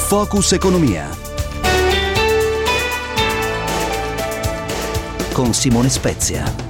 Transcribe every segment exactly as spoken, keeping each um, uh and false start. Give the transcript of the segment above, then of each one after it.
Focus Economia con Simone Spezia.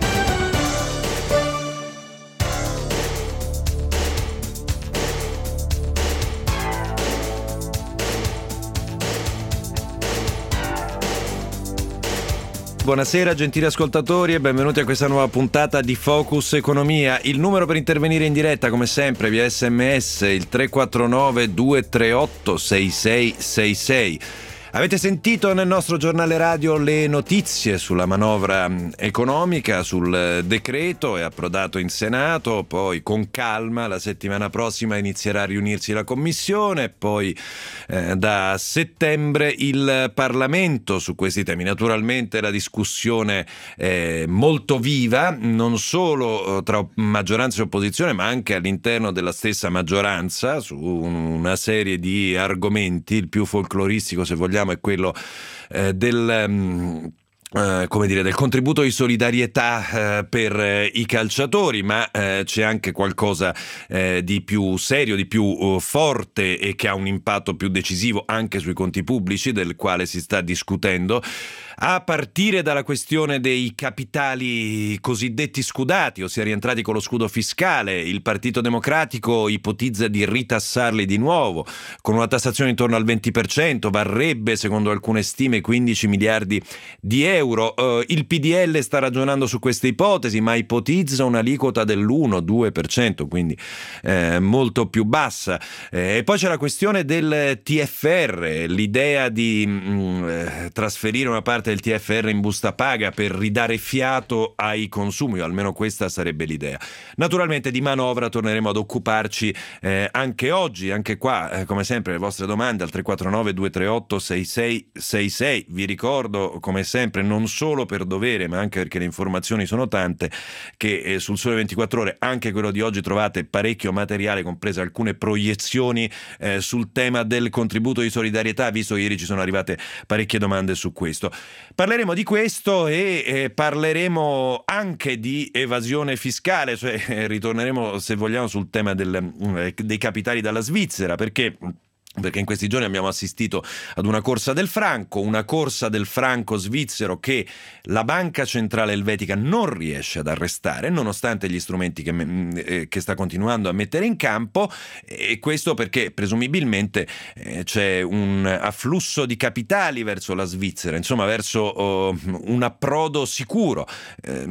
Buonasera gentili ascoltatori e benvenuti a questa nuova puntata di Focus Economia. Il numero per intervenire in diretta come sempre via sms il tre quattro nove due tre otto sei sei sei sei. Avete sentito nel nostro giornale radio le notizie sulla manovra economica, sul decreto, è approdato in Senato, poi con calma la settimana prossima inizierà a riunirsi la Commissione, poi eh, da settembre il Parlamento su questi temi. Naturalmente la discussione è molto viva, non solo tra maggioranza e opposizione, ma anche all'interno della stessa maggioranza su una serie di argomenti, il più folcloristico se vogliamo è quello eh, del um, Uh, come dire, del contributo di solidarietà uh, per uh, i calciatori, ma uh, c'è anche qualcosa uh, di più serio, di più uh, forte e che ha un impatto più decisivo anche sui conti pubblici, del quale si sta discutendo, a partire dalla questione dei capitali cosiddetti scudati, ossia rientrati con lo scudo fiscale. Il Partito Democratico ipotizza di ritassarli di nuovo con una tassazione intorno al venti per cento, varrebbe secondo alcune stime quindici miliardi di euro. Uh, il P D L sta ragionando su queste ipotesi, ma ipotizza un'aliquota dell'uno due per cento, quindi eh, molto più bassa. Eh, e poi c'è la questione del T F R, l'idea di mh, eh, trasferire una parte del T F R in busta paga per ridare fiato ai consumi, o almeno questa sarebbe l'idea. Naturalmente di manovra torneremo ad occuparci eh, anche oggi, anche qua, eh, come sempre, le vostre domande al tre quattro nove due tre otto sei sei sei sei. Vi ricordo, come sempre, non solo per dovere ma anche perché le informazioni sono tante, che eh, sul Sole ventiquattro Ore, anche quello di oggi, trovate parecchio materiale, comprese alcune proiezioni eh, sul tema del contributo di solidarietà, visto che ieri ci sono arrivate parecchie domande su questo. Parleremo di questo e eh, parleremo anche di evasione fiscale, cioè eh, ritorneremo, se vogliamo, sul tema del, eh, dei capitali dalla Svizzera, perché perché in questi giorni abbiamo assistito ad una corsa del franco, una corsa del franco svizzero che la Banca Centrale Elvetica non riesce ad arrestare, nonostante gli strumenti che, eh, che sta continuando a mettere in campo, e questo perché presumibilmente eh, c'è un afflusso di capitali verso la Svizzera, insomma verso oh, un approdo sicuro. Eh,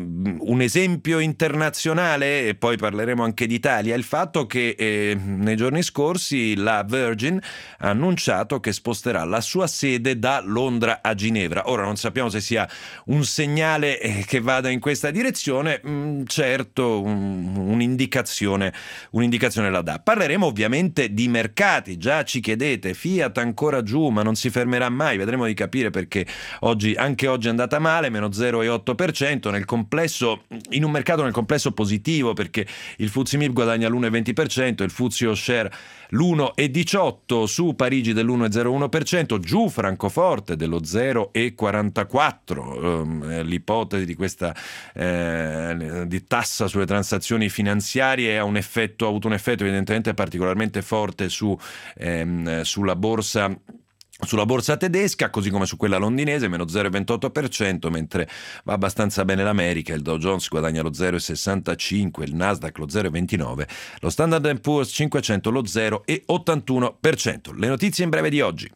un esempio internazionale, e poi parleremo anche d'Italia, è il fatto che eh, nei giorni scorsi la Virgin ha annunciato che sposterà la sua sede da Londra a Ginevra. Ora non sappiamo se sia un segnale che vada in questa direzione, mm, certo un, un'indicazione, un'indicazione la dà. Parleremo ovviamente di mercati, già ci chiedete, Fiat ancora giù ma non si fermerà mai, vedremo di capire perché oggi, anche oggi è andata male, meno zero virgola otto per cento nel complesso, in un mercato nel complesso positivo, perché il F T S E M I B guadagna l'uno virgola venti per cento, il F T S E All Share l'uno virgola diciotto, su Parigi dell'uno virgola zero uno per cento, giù Francoforte dello zero virgola quarantaquattro. Um, l'ipotesi di questa eh, di tassa sulle transazioni finanziarie ha un effetto, ha avuto un effetto evidentemente particolarmente forte su ehm, sulla borsa Sulla borsa tedesca, così come su quella londinese, meno zero virgola ventotto per cento, mentre va abbastanza bene l'America, il Dow Jones guadagna lo zero virgola sessantacinque, il Nasdaq lo zero virgola ventinove, lo Standard and Poor's cinquecento lo zero virgola ottantuno per cento. Le notizie in breve di oggi.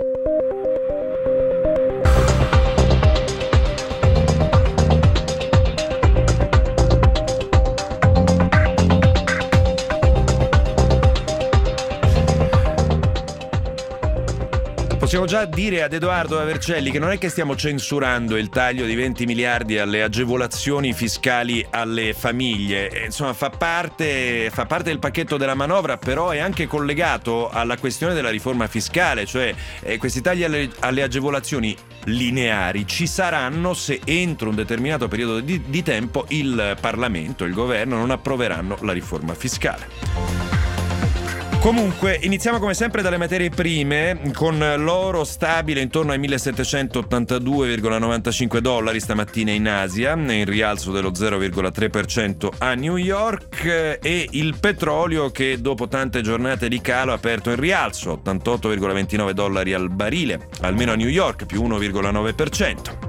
Possiamo già dire ad Edoardo Avercelli che non è che stiamo censurando il taglio di venti miliardi alle agevolazioni fiscali alle famiglie, insomma fa parte, fa parte del pacchetto della manovra, però è anche collegato alla questione della riforma fiscale, cioè eh, questi tagli alle, alle agevolazioni lineari ci saranno se entro un determinato periodo di, di tempo il Parlamento e il governo non approveranno la riforma fiscale. Comunque, iniziamo come sempre dalle materie prime, con l'oro stabile intorno ai millesettecentottantadue virgola novantacinque dollari stamattina in Asia, in rialzo dello zero virgola tre per cento a New York, e il petrolio che dopo tante giornate di calo ha aperto in rialzo, ottantotto virgola ventinove dollari al barile, almeno a New York, più uno virgola nove per cento.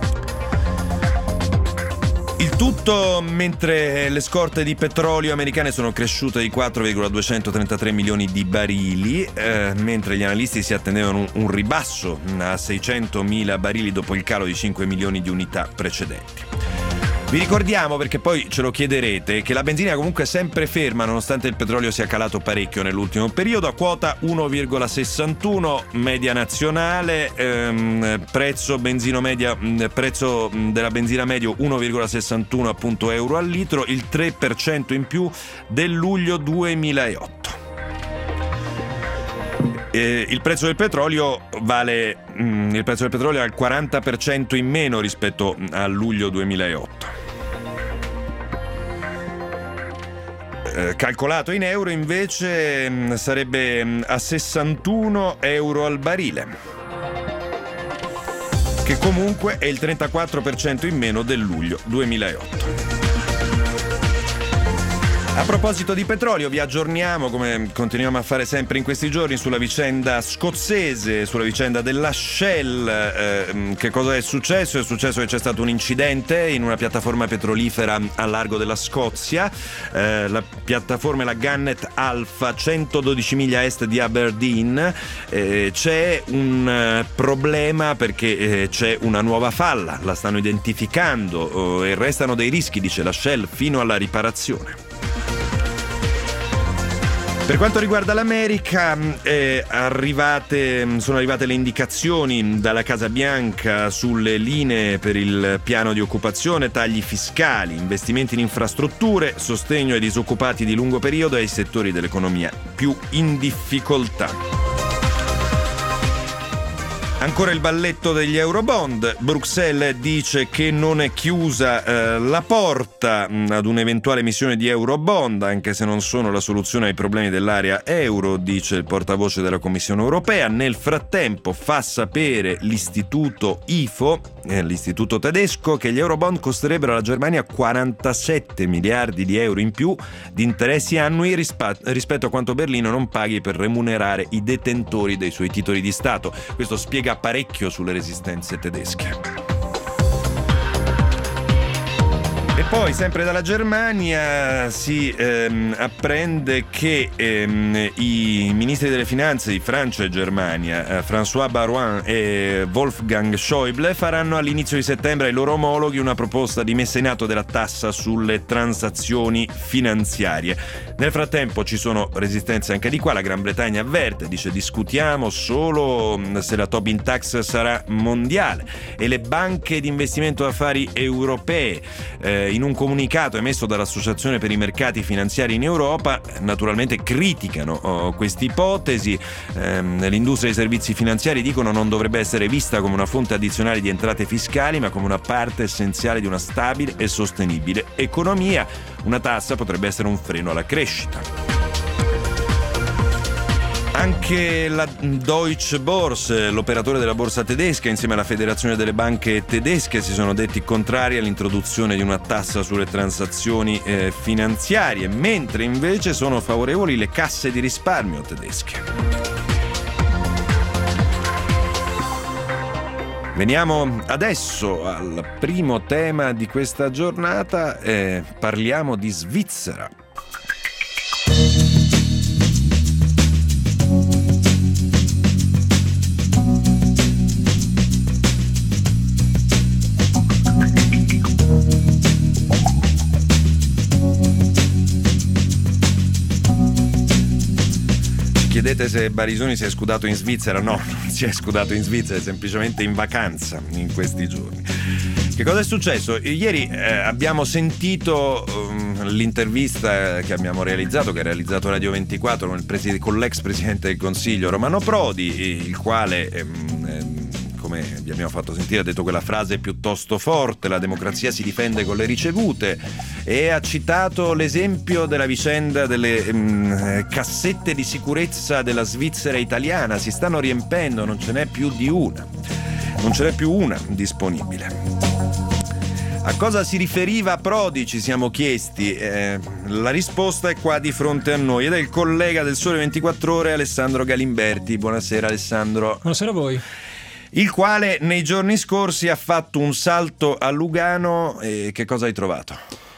Il tutto mentre le scorte di petrolio americane sono cresciute di quattro virgola duecentotrentatré milioni di barili, eh, mentre gli analisti si attendevano un, un ribasso a seicentomila barili dopo il calo di cinque milioni di unità precedenti. Vi ricordiamo, perché poi ce lo chiederete, che la benzina comunque è sempre ferma nonostante il petrolio sia calato parecchio nell'ultimo periodo, a quota uno virgola sessantuno, media nazionale, ehm, prezzo benzino media, prezzo della benzina medio uno virgola sessantuno appunto euro al litro, il tre per cento in più del luglio duemilaotto. Eh, il prezzo del petrolio vale mm, il prezzo del petrolio è al quaranta per cento in meno rispetto a luglio duemilaotto. Eh, calcolato in euro invece mh, sarebbe mh, a sessantuno euro al barile, che comunque è il trentaquattro per cento in meno del luglio duemilaotto. A proposito di petrolio, vi aggiorniamo, come continuiamo a fare sempre in questi giorni, sulla vicenda scozzese, sulla vicenda della Shell. Eh, che cosa è successo? È successo che c'è stato un incidente in una piattaforma petrolifera a largo della Scozia. Eh, la piattaforma è la Gannet Alpha, centododici miglia a est di Aberdeen. Eh, c'è un eh, problema perché eh, c'è una nuova falla, la stanno identificando eh, e restano dei rischi, dice la Shell, fino alla riparazione. Per quanto riguarda l'America, eh, arrivate, sono arrivate le indicazioni dalla Casa Bianca sulle linee per il piano di occupazione, tagli fiscali, investimenti in infrastrutture, sostegno ai disoccupati di lungo periodo e ai settori dell'economia più in difficoltà. Ancora il balletto degli Eurobond. Bruxelles dice che non è chiusa eh, la porta mh, ad un'eventuale emissione di Eurobond, anche se non sono la soluzione ai problemi dell'area euro, dice il portavoce della Commissione europea. Nel frattempo fa sapere l'istituto I F O, eh, l'istituto tedesco, che gli Eurobond costerebbero alla Germania quarantasette miliardi di euro in più di interessi annui rispa- rispetto a quanto Berlino non paghi per remunerare i detentori dei suoi titoli di Stato. Questo spiega parecchio sulle resistenze tedesche. E poi, sempre dalla Germania, si ehm, apprende che ehm, i ministri delle finanze di Francia e Germania, eh, François Baroin e Wolfgang Schäuble, faranno all'inizio di settembre ai loro omologhi una proposta di messa in atto della tassa sulle transazioni finanziarie. Nel frattempo ci sono resistenze anche di qua. La Gran Bretagna avverte, dice: discutiamo solo se la Tobin Tax sarà mondiale, e le banche di investimento affari europee, eh, in un comunicato emesso dall'Associazione per i mercati finanziari in Europa, naturalmente criticano oh, questa ipotesi. Ehm, l'industria dei servizi finanziari, dicono, non dovrebbe essere vista come una fonte addizionale di entrate fiscali, ma come una parte essenziale di una stabile e sostenibile economia. Una tassa potrebbe essere un freno alla crescita. Anche la Deutsche Börse, l'operatore della borsa tedesca, insieme alla Federazione delle banche tedesche, si sono detti contrari all'introduzione di una tassa sulle transazioni eh, finanziarie, mentre invece sono favorevoli le casse di risparmio tedesche. Veniamo adesso al primo tema di questa giornata, eh, parliamo di Svizzera. Chiedete se Barisoni si è scudato in Svizzera. No, non si è scudato in Svizzera, è semplicemente in vacanza in questi giorni. Che cosa è successo? Ieri eh, abbiamo sentito um, l'intervista che abbiamo realizzato, che ha realizzato Radio ventiquattro con, il preside, con l'ex Presidente del Consiglio Romano Prodi, il quale ehm, ehm, come vi abbiamo fatto sentire, ha detto quella frase piuttosto forte: la democrazia si difende con le ricevute, e ha citato l'esempio della vicenda delle mh, cassette di sicurezza della Svizzera italiana. Si stanno riempendo, non ce n'è più di una, non ce n'è più una disponibile. A cosa si riferiva Prodi, ci siamo chiesti. Eh, la risposta è qua di fronte a noi ed è il collega del Sole ventiquattro Ore, Alessandro Galimberti. Buonasera Alessandro. Buonasera a voi. Il quale nei giorni scorsi ha fatto un salto a Lugano. E che cosa hai trovato?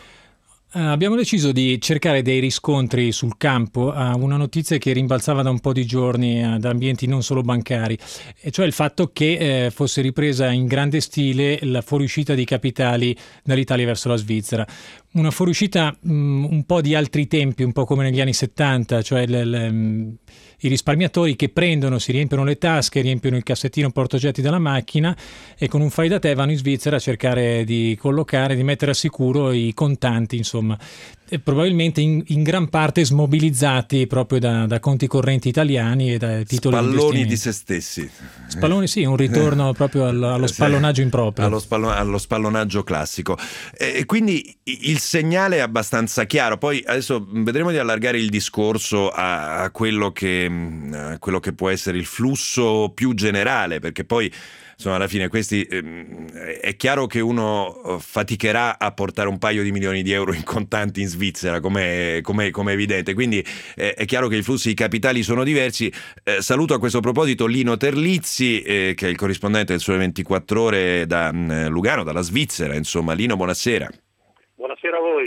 Uh, abbiamo deciso di cercare dei riscontri sul campo a una notizia che rimbalzava da un po' di giorni uh, da ambienti non solo bancari, e cioè il fatto che eh, fosse ripresa in grande stile la fuoriuscita di capitali dall'Italia verso la Svizzera. Una fuoriuscita mh, un po' di altri tempi, un po' come negli anni settanta, cioè le, le, mh, i risparmiatori che prendono, si riempiono le tasche, riempiono il cassettino portaoggetti della macchina e con un fai da te vanno in Svizzera a cercare di collocare, di mettere a sicuro i contanti, insomma, e probabilmente in, in gran parte smobilizzati proprio da, da conti correnti italiani e da titoli di spalloni di se stessi. Spalloni, sì, un ritorno proprio allo, allo spallonaggio improprio. Allo, spallo, allo spallonaggio classico. E quindi il segnale è abbastanza chiaro. Poi adesso vedremo di allargare il discorso a, a quello che, a quello che può essere il flusso più generale, perché poi insomma alla fine questi ehm, è chiaro che uno faticherà a portare un paio di milioni di euro in contanti in Svizzera, come è evidente, quindi eh, è chiaro che i flussi di capitali sono diversi. Eh, saluto a questo proposito Lino Terlizzi, eh, che è il corrispondente del Sole ventiquattro Ore da mh, Lugano, dalla Svizzera. Insomma, Lino, buonasera. Buonasera a voi.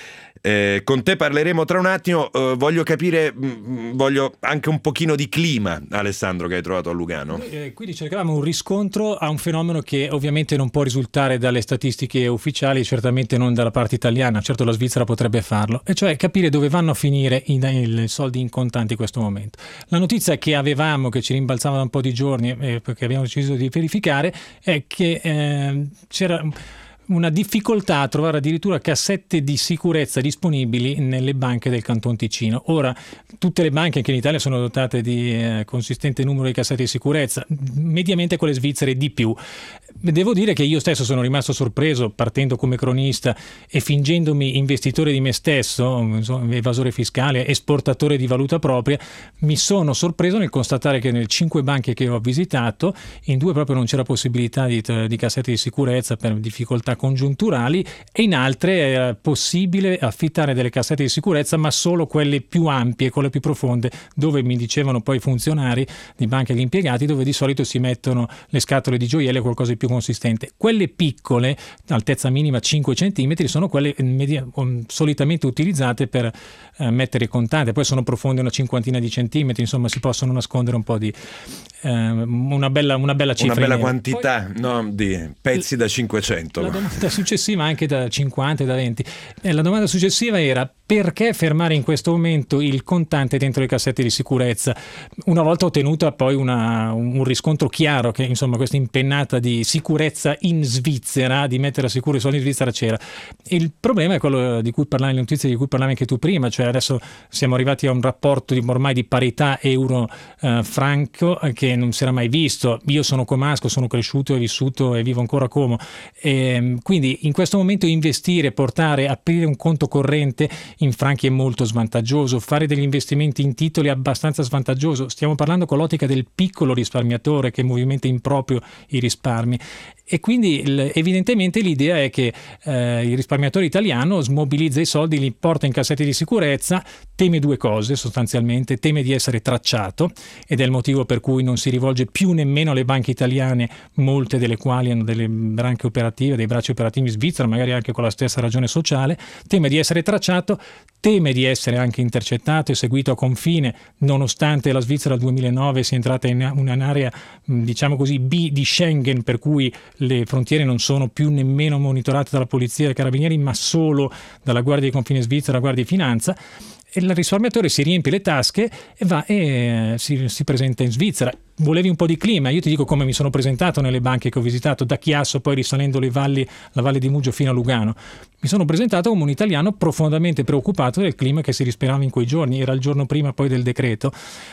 Eh, con te parleremo tra un attimo. Eh, voglio capire, mh, voglio anche un pochino di clima, Alessandro, che hai trovato a Lugano. Eh, quindi cercavamo un riscontro a un fenomeno che ovviamente non può risultare dalle statistiche ufficiali, certamente non dalla parte italiana, certo la Svizzera potrebbe farlo, e cioè capire dove vanno a finire i, i soldi in contanti in questo momento. La notizia che avevamo, che ci rimbalzava da un po' di giorni, eh, perché abbiamo deciso di verificare, è che eh, c'era una difficoltà a trovare addirittura cassette di sicurezza disponibili nelle banche del Canton Ticino. Ora, tutte le banche anche in Italia sono dotate di eh, consistente numero di cassette di sicurezza, mediamente quelle svizzere di più. Devo dire che io stesso sono rimasto sorpreso, partendo come cronista e fingendomi investitore di me stesso, insomma, evasore fiscale, esportatore di valuta propria. Mi sono sorpreso nel constatare che nelle cinque banche che ho visitato, in due proprio non c'era possibilità di, di cassette di sicurezza per difficoltà congiunturali, e in altre era possibile affittare delle cassette di sicurezza, ma solo quelle più ampie, quelle più profonde, dove mi dicevano poi i funzionari di banca e gli impiegati, dove di solito si mettono le scatole di gioielli o qualcosa di più consistente. Quelle piccole, altezza minima cinque centimetri, sono quelle media, solitamente utilizzate per eh, mettere i contanti. Poi sono profonde una cinquantina di centimetri, insomma si possono nascondere un po' di eh, una bella una bella cifra, una bella quantità. Poi, no, di pezzi da cinquecento. La domanda successiva, anche da cinquanta e da venti, eh, la domanda successiva era: perché fermare in questo momento il contante dentro le cassette di sicurezza? Una volta ottenuta poi una, un riscontro chiaro che insomma questa impennata di sicurezza in Svizzera, di mettere a sicuro i soldi in Svizzera, c'era. Il problema è quello di cui parlavi, le notizie di cui parlavi anche tu prima, cioè adesso siamo arrivati a un rapporto di, ormai di parità euro-franco eh, che non si era mai visto. Io sono comasco, sono cresciuto e vissuto e vivo ancora a Como, e quindi in questo momento investire, portare, aprire un conto corrente in franchi è molto svantaggioso, fare degli investimenti in titoli è abbastanza svantaggioso. Stiamo parlando con l'ottica del piccolo risparmiatore che movimenta in proprio i risparmi, e quindi evidentemente l'idea è che eh, il risparmiatore italiano smobilizza i soldi, li porta in cassetti di sicurezza, teme due cose sostanzialmente: teme di essere tracciato, ed è il motivo per cui non si rivolge più nemmeno alle banche italiane, molte delle quali hanno delle branche operative, dei bracci operativi in Svizzera, magari anche con la stessa ragione sociale. Teme di essere tracciato, teme di essere anche intercettato e seguito a confine, nonostante la Svizzera nel duemilanove sia entrata in un'area, diciamo così, B di Schengen, per cui le frontiere non sono più nemmeno monitorate dalla polizia e dai carabinieri, ma solo dalla Guardia di Confine Svizzera, Guardia di Finanza. E il risparmiatore si riempie le tasche e va e si, si presenta in Svizzera. volevi un po' di clima. Io ti dico come mi sono presentato nelle banche che ho visitato, da Chiasso poi risalendo le valli, la Valle di Mugio fino a Lugano. Mi sono presentato come un italiano profondamente preoccupato del clima che si respirava in quei giorni. Era il giorno prima poi del decreto,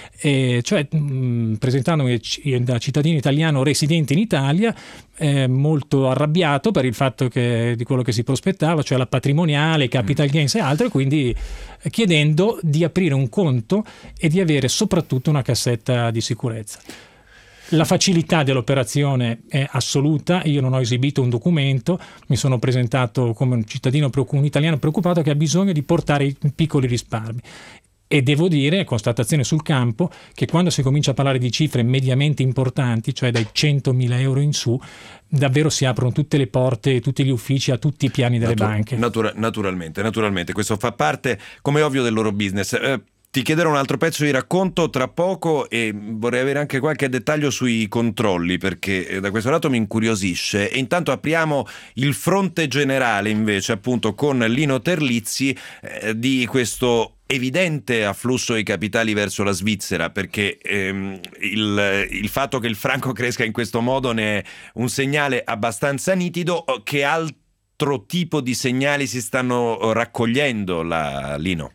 e cioè mh, presentandomi da cittadino italiano residente in Italia, eh, molto arrabbiato per il fatto che, di quello che si prospettava, cioè la patrimoniale, capital gains e altro, e quindi chiedendo di aprire un conto e di avere soprattutto una cassetta di sicurezza. La facilità dell'operazione è assoluta. Io non ho esibito un documento, mi sono presentato come un cittadino, un italiano preoccupato che ha bisogno di portare i piccoli risparmi. E devo dire, constatazione sul campo, che quando si comincia a parlare di cifre mediamente importanti, cioè dai centomila euro in su, davvero si aprono tutte le porte, tutti gli uffici a tutti i piani delle Natur- banche. Natura- naturalmente, naturalmente, questo fa parte, come ovvio, del loro business. Eh, Ti chiederò un altro pezzo di racconto tra poco e vorrei avere anche qualche dettaglio sui controlli, perché da questo lato mi incuriosisce. E intanto apriamo il fronte generale invece, appunto, con Lino Terlizzi, eh, di questo evidente afflusso di capitali verso la Svizzera, perché ehm, il, il fatto che il franco cresca in questo modo ne è un segnale abbastanza nitido. Che altro tipo di segnali si stanno raccogliendo, la, Lino?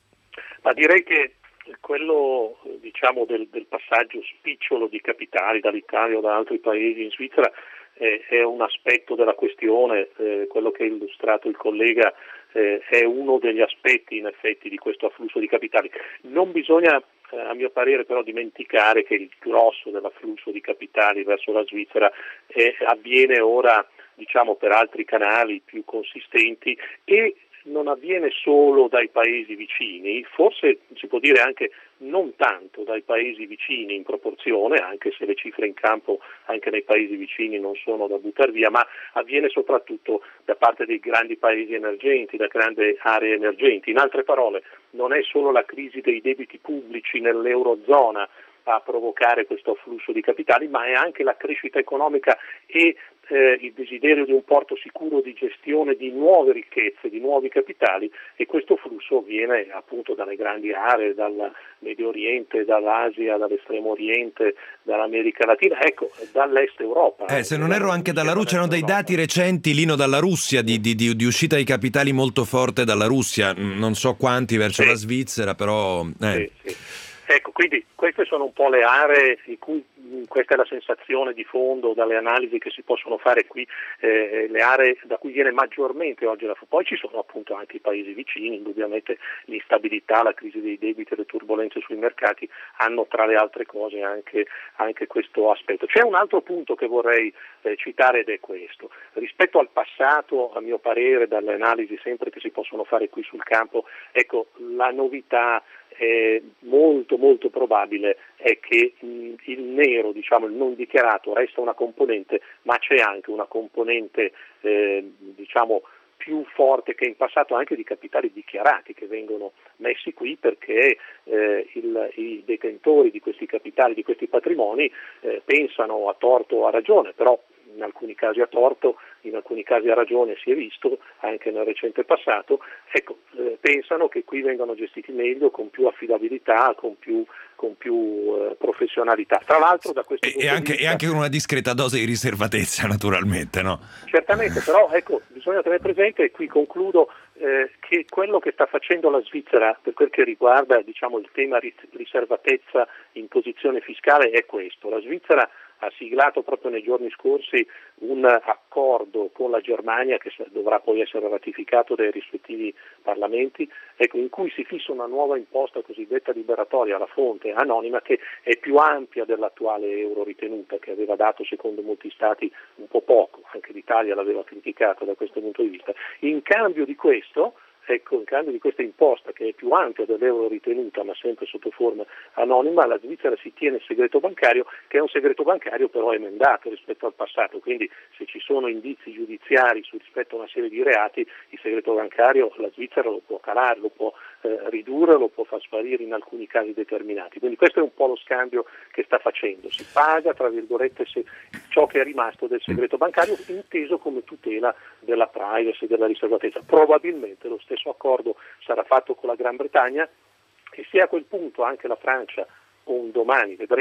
Ma direi che quello, diciamo, del, del passaggio spicciolo di capitali dall'Italia o da altri paesi in Svizzera eh, è un aspetto della questione, eh, quello che ha illustrato il collega eh, è uno degli aspetti in effetti di questo afflusso di capitali. Non bisogna, eh, a mio parere, però dimenticare che il grosso dell'afflusso di capitali verso la Svizzera eh, avviene ora, diciamo, per altri canali più consistenti e non avviene solo dai paesi vicini, forse si può dire anche non tanto dai paesi vicini in proporzione, anche se le cifre in campo anche nei paesi vicini non sono da buttare via, ma avviene soprattutto da parte dei grandi paesi emergenti, da grandi aree emergenti. In altre parole, non è solo la crisi dei debiti pubblici nell'Eurozona a provocare questo afflusso di capitali, ma è anche la crescita economica e eh, il desiderio di un porto sicuro di gestione di nuove ricchezze, di nuovi capitali, e questo flusso viene appunto dalle grandi aree, dal Medio Oriente, dall'Asia, dall'Estremo Oriente, dall'America Latina, ecco, dall'Est Europa. Eh, se non erro anche dalla Russia, c'erano dei dati recenti, Lino, dalla Russia, di, di, di, di uscita di capitali molto forte dalla Russia, non so quanti verso sì. la Svizzera, però... Eh. Sì, sì. Ecco, quindi queste sono un po' le aree di cui, questa è la sensazione di fondo dalle analisi che si possono fare qui, eh, le aree da cui viene maggiormente oggi la poi ci sono appunto anche i paesi vicini, indubbiamente l'instabilità, la crisi dei debiti e le turbulenze sui mercati hanno tra le altre cose anche, anche questo aspetto. C'è un altro punto che vorrei eh, citare ed è questo. Rispetto al passato, a mio parere, dalle analisi sempre che si possono fare qui sul campo, ecco, la novità è molto molto probabile è che mh, il nero, diciamo il non dichiarato, resta una componente, ma c'è anche una componente eh, diciamo più forte che in passato anche di capitali dichiarati che vengono messi qui perché eh, il, i detentori di questi capitali, di questi patrimoni eh, pensano a torto o a ragione, però in alcuni casi a torto, in alcuni casi a ragione, si è visto anche nel recente passato, ecco, eh, pensano che qui vengano gestiti meglio, con più affidabilità, con più, con più eh, professionalità. Tra l'altro da questo e, punto e anche, di vista, e anche con una discreta dose di riservatezza, naturalmente, no? Certamente, però ecco, bisogna tenere presente, e qui concludo, eh, che quello che sta facendo la Svizzera per quel che riguarda, diciamo, il tema riservatezza in posizione fiscale è questo. La Svizzera ha siglato proprio nei giorni scorsi un accordo con la Germania che dovrà poi essere ratificato dai rispettivi parlamenti, ecco, in cui si fissa una nuova imposta cosiddetta liberatoria alla fonte anonima che è più ampia dell'attuale euro ritenuta, che aveva dato secondo molti stati un po' poco, anche l'Italia l'aveva criticato da questo punto di vista. In cambio di questo, ecco, in cambio di questa imposta che è più ampia dell'euro ritenuta ma sempre sotto forma anonima, la Svizzera si tiene il segreto bancario, che è un segreto bancario però emendato rispetto al passato, quindi se ci sono indizi giudiziari su rispetto a una serie di reati, il segreto bancario la Svizzera lo può calare, lo può eh, ridurre, lo può far sparire in alcuni casi determinati, quindi questo è un po' lo scambio che sta facendo, si paga tra virgolette se, ciò che è rimasto del segreto bancario inteso come tutela della privacy, della riservatezza. Probabilmente lo stesso accordo sarà fatto con la Gran Bretagna e se a quel punto anche la Francia, un domani vedremo,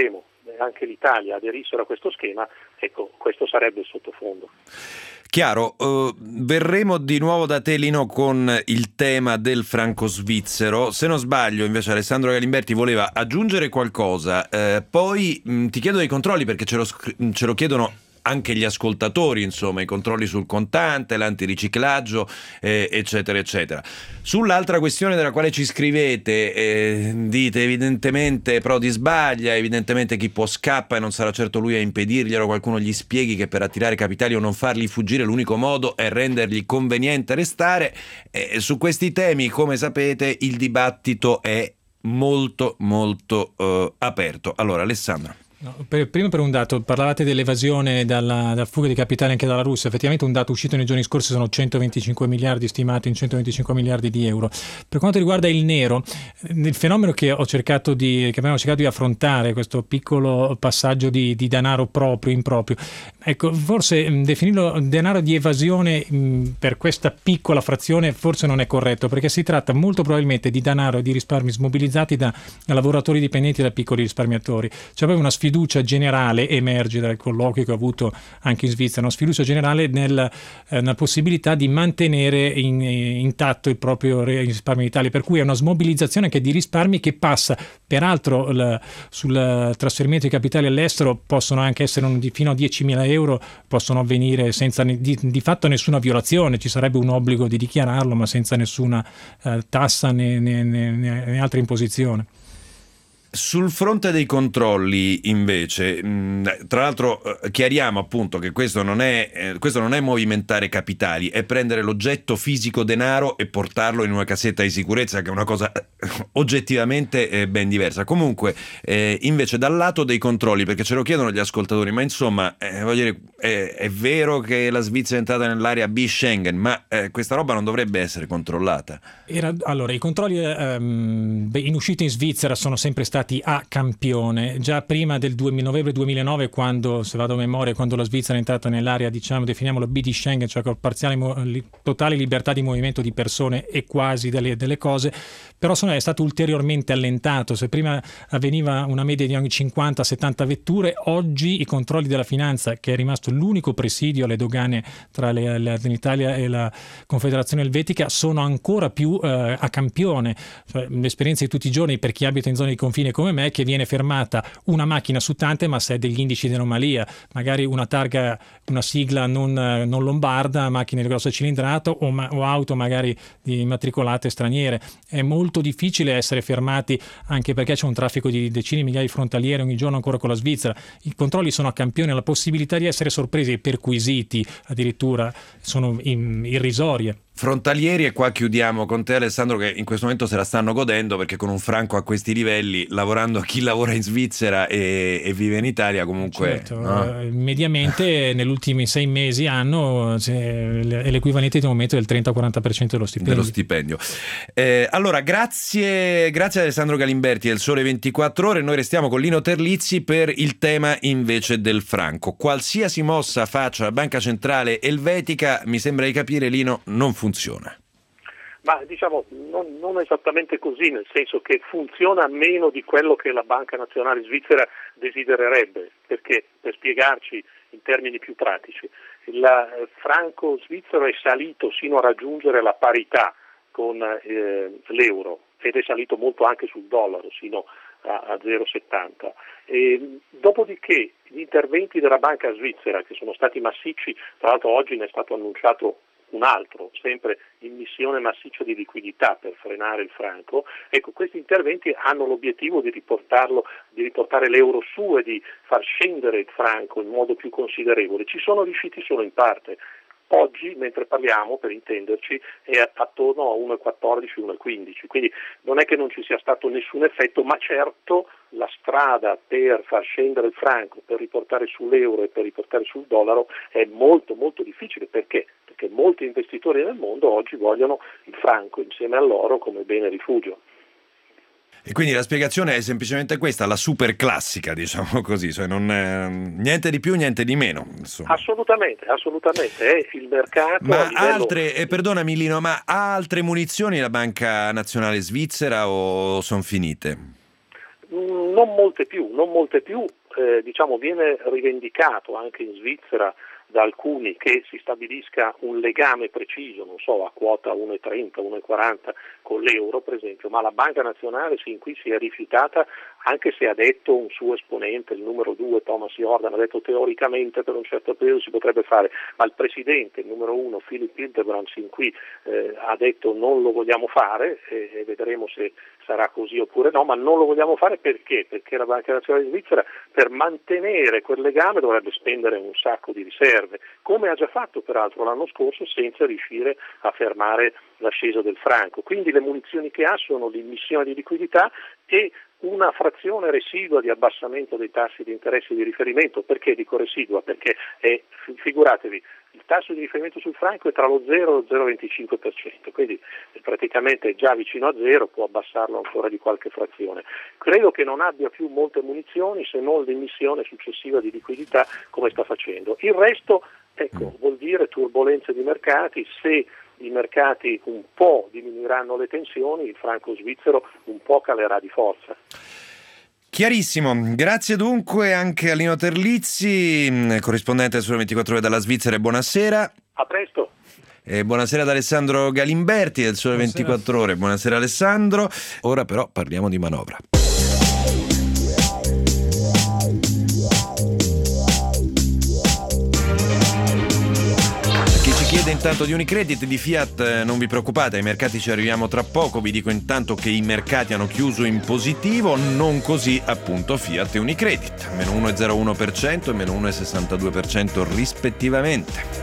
anche l'Italia aderissero a questo schema, ecco, questo sarebbe il sottofondo. Chiaro, uh, verremo di nuovo da te, Lino, con il tema del franco svizzero. Se non sbaglio, invece, Alessandro Galimberti voleva aggiungere qualcosa. Eh, poi mh, ti chiedo dei controlli, perché ce lo, ce lo chiedono anche gli ascoltatori, insomma, i controlli sul contante, l'antiriciclaggio, eh, eccetera, eccetera. Sull'altra questione della quale ci scrivete, eh, dite evidentemente Prodi sbaglia, evidentemente chi può scappa e non sarà certo lui a impedirglielo, qualcuno gli spieghi che per attirare capitali o non farli fuggire l'unico modo è rendergli conveniente restare. Eh, su questi temi, come sapete, il dibattito è molto molto eh, aperto. Allora, Alessandro. No, per, prima per un dato, parlavate dell'evasione dalla, dalla fuga di capitali anche dalla Russia. Effettivamente un dato uscito nei giorni scorsi sono centoventicinque miliardi stimati in centoventicinque miliardi di euro. Per quanto riguarda il nero, il fenomeno che ho cercato di che abbiamo cercato di affrontare, questo piccolo passaggio di, di denaro proprio improprio, ecco, forse mh, definirlo denaro di evasione mh, per questa piccola frazione forse non è corretto, perché si tratta molto probabilmente di denaro e di risparmi smobilizzati da, da lavoratori dipendenti e da piccoli risparmiatori. C'è proprio una sfiducia generale, emerge dal colloquio che ho avuto anche in Svizzera, una sfiducia generale nel, eh, nella possibilità di mantenere in, intatto il proprio risparmio in Italia, per cui è una smobilizzazione anche di risparmi che passa, peraltro l, sul trasferimento di capitali all'estero possono anche essere un, di, fino a diecimila euro, possono avvenire senza di, di fatto nessuna violazione, ci sarebbe un obbligo di dichiararlo ma senza nessuna eh, tassa né, né, né, né altra imposizione. Sul fronte dei controlli invece, mh, tra l'altro eh, chiariamo appunto che questo non è eh, questo non è movimentare capitali, è prendere l'oggetto fisico denaro e portarlo in una cassetta di sicurezza, che è una cosa eh, oggettivamente eh, ben diversa. Comunque eh, invece dal lato dei controlli, perché ce lo chiedono gli ascoltatori, ma insomma eh, voglio dire, è, è vero che la Svizzera è entrata nell'area B Schengen, ma eh, questa roba non dovrebbe essere controllata? Era, allora, i controlli ehm, in uscita in Svizzera sono sempre stati a campione. Già prima del due, novembre duemilanove, quando, se vado a memoria, quando la Svizzera è entrata nell'area, diciamo, definiamolo B di Schengen, cioè con parziale li, totale libertà di movimento di persone e quasi delle, delle cose, però sono, è stato ulteriormente allentato. Se prima avveniva una media di ogni cinquanta settanta vetture, oggi i controlli della finanza, che è rimasto l'unico presidio alle dogane tra le, le, l'Italia e la Confederazione Elvetica, sono ancora più eh, a campione. Cioè, l'esperienza di tutti i giorni per chi abita in zone di confine come me, che viene fermata una macchina su tante, ma se ha degli indici di anomalia, magari una targa, una sigla non, non lombarda, macchine di grossa cilindrata o, ma, o auto magari di immatricolate straniere, è molto difficile essere fermati, anche perché c'è un traffico di decine di migliaia di frontalieri ogni giorno ancora con la Svizzera. I controlli sono a campione, la possibilità di essere sorpresi e perquisiti addirittura sono irrisorie. Frontalieri, e qua chiudiamo con te, Alessandro, che in questo momento se la stanno godendo, perché con un franco a questi livelli, lavorando chi lavora in Svizzera e, e vive in Italia comunque certo, no? eh, mediamente negli ultimi sei mesi hanno è l'equivalente di un aumento del trenta quaranta per cento dello stipendio, dello stipendio. Eh, allora grazie grazie a Alessandro Galimberti del Sole ventiquattro Ore. Noi restiamo con Lino Terlizzi per il tema invece del franco. Qualsiasi mossa faccia la Banca Centrale Elvetica, mi sembra di capire, Lino, non funziona. funziona? Ma diciamo non, non esattamente così, nel senso che funziona meno di quello che la Banca Nazionale Svizzera desidererebbe, perché per spiegarci in termini più pratici, il franco svizzero è salito sino a raggiungere la parità con eh, l'euro ed è salito molto anche sul dollaro sino a, a zero virgola settanta. E, dopodiché gli interventi della Banca Svizzera, che sono stati massicci, tra l'altro oggi ne è stato annunciato un altro, sempre immissione massiccia di liquidità per frenare il franco, ecco, questi interventi hanno l'obiettivo di riportarlo, di riportare l'euro su e di far scendere il franco in modo più considerevole. Ci sono riusciti solo in parte. Oggi, mentre parliamo, per intenderci, è attorno a uno virgola quattordici uno virgola quindici, quindi non è che non ci sia stato nessun effetto, ma certo la strada per far scendere il franco, per riportare sull'euro e per riportare sul dollaro è molto molto difficile. Perché? Perché molti investitori nel mondo oggi vogliono il franco insieme all'oro come bene rifugio. E quindi la spiegazione è semplicemente questa, la super classica, diciamo così, cioè non è, niente di più, niente di meno. Insomma. Assolutamente, assolutamente, è il mercato. Ma a livello... altre, eh, perdonami Lino, ma ha altre munizioni la Banca Nazionale Svizzera o sono finite? Non molte più, non molte più. eh, diciamo, viene rivendicato anche in Svizzera da alcuni che si stabilisca un legame preciso, non so, a quota uno virgola trenta, uno virgola quaranta con l'euro per esempio, ma la Banca Nazionale sin qui si è rifiutata, anche se ha detto un suo esponente, il numero due Thomas Jordan, ha detto teoricamente per un certo periodo si potrebbe fare, ma il presidente, il numero uno Philip Hildebrand, sin qui eh, ha detto non lo vogliamo fare e, e vedremo se sarà così oppure no, ma non lo vogliamo fare perché? Perché la Banca Nazionale di Svizzera per mantenere quel legame dovrebbe spendere un sacco di riserve, come ha già fatto peraltro l'anno scorso senza riuscire a fermare l'ascesa del franco. Quindi le munizioni che ha sono l'immissione di liquidità e una frazione residua di abbassamento dei tassi di interesse di riferimento. Perché dico residua? Perché è, figuratevi, il tasso di riferimento sul franco è tra lo zero e lo zero virgola venticinque per cento, quindi praticamente è già vicino a zero, può abbassarlo ancora di qualche frazione. Credo che non abbia più molte munizioni se non l'emissione successiva di liquidità come sta facendo. Il resto, ecco, vuol dire turbolenze di mercati. Se i mercati un po' diminuiranno le tensioni, il franco svizzero un po' calerà di forza. Chiarissimo, grazie dunque anche a Lino Terlizzi, corrispondente del Sole ventiquattro Ore dalla Svizzera, e buonasera. A presto. E buonasera ad Alessandro Galimberti del Sole buonasera. ventiquattro Ore, buonasera Alessandro. Ora però parliamo di manovra. Chiede intanto di Unicredit, di Fiat non vi preoccupate, ai mercati ci arriviamo tra poco. Vi dico intanto che i mercati hanno chiuso in positivo, non così appunto Fiat e Unicredit, meno uno virgola zero uno per cento e meno uno virgola sessantadue per cento rispettivamente.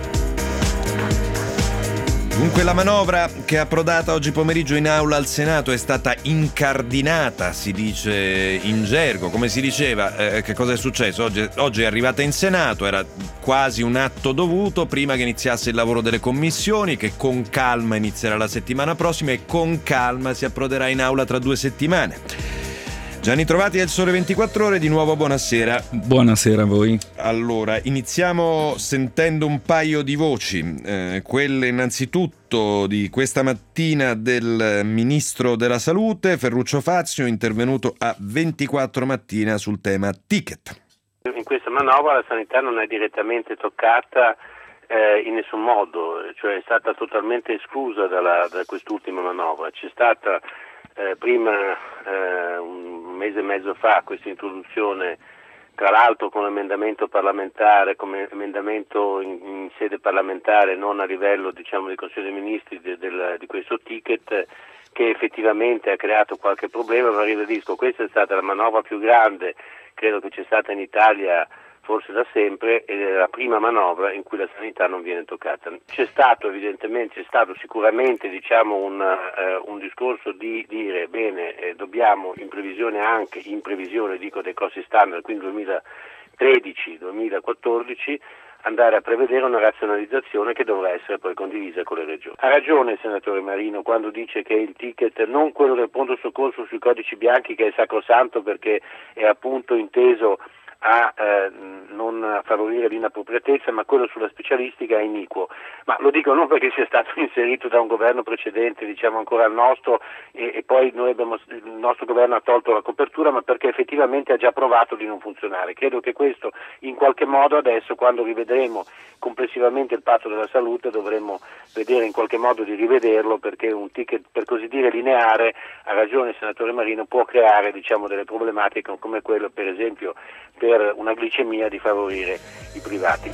Dunque la manovra che è approdata oggi pomeriggio in aula al Senato è stata incardinata, si dice in gergo. Come si diceva, eh, che cosa è successo? Oggi, oggi è arrivata in Senato, era quasi un atto dovuto prima che iniziasse il lavoro delle commissioni, che con calma inizierà la settimana prossima e con calma si approderà in aula tra due settimane. Gianni Trovati del Sole ventiquattro Ore, di nuovo buonasera. Buonasera a voi. Allora, iniziamo sentendo un paio di voci, eh, quelle innanzitutto di questa mattina del Ministro della Salute, Ferruccio Fazio, intervenuto a ventiquattro Mattina sul tema ticket. In questa manovra la sanità non è direttamente toccata eh, in nessun modo, cioè è stata totalmente esclusa dalla, da quest'ultima manovra. C'è stata eh, prima eh, un mese e mezzo fa questa introduzione, tra l'altro con emendamento parlamentare, come emendamento in, in sede parlamentare, non a livello diciamo di Consiglio dei Ministri de, del, di questo ticket, che effettivamente ha creato qualche problema, ma ribadisco, questa è stata la manovra più grande, credo che c'è stata in Italia forse da sempre, ed è la prima manovra in cui la sanità non viene toccata. C'è stato evidentemente, c'è stato sicuramente diciamo un, uh, un discorso di dire bene, eh, dobbiamo in previsione anche, in previsione dico dei costi standard, quindi duemilatredici duemilaquattordici, andare a prevedere una razionalizzazione che dovrà essere poi condivisa con le regioni. Ha ragione il senatore Marino quando dice che il ticket, non quello del pronto soccorso sui codici bianchi, che è sacrosanto perché è appunto inteso a eh, non favorire l'inappropriatezza, ma quello sulla specialistica è iniquo. Ma lo dico non perché sia stato inserito da un governo precedente, diciamo ancora al nostro, e, e poi noi abbiamo, il nostro governo ha tolto la copertura, ma perché effettivamente ha già provato di non funzionare. Credo che questo in qualche modo adesso, quando rivedremo complessivamente il patto della salute, dovremmo vedere in qualche modo di rivederlo, perché un ticket per così dire lineare, ha ragione il senatore Marino, può creare diciamo delle problematiche come quello per esempio per una glicemia di favorire i privati.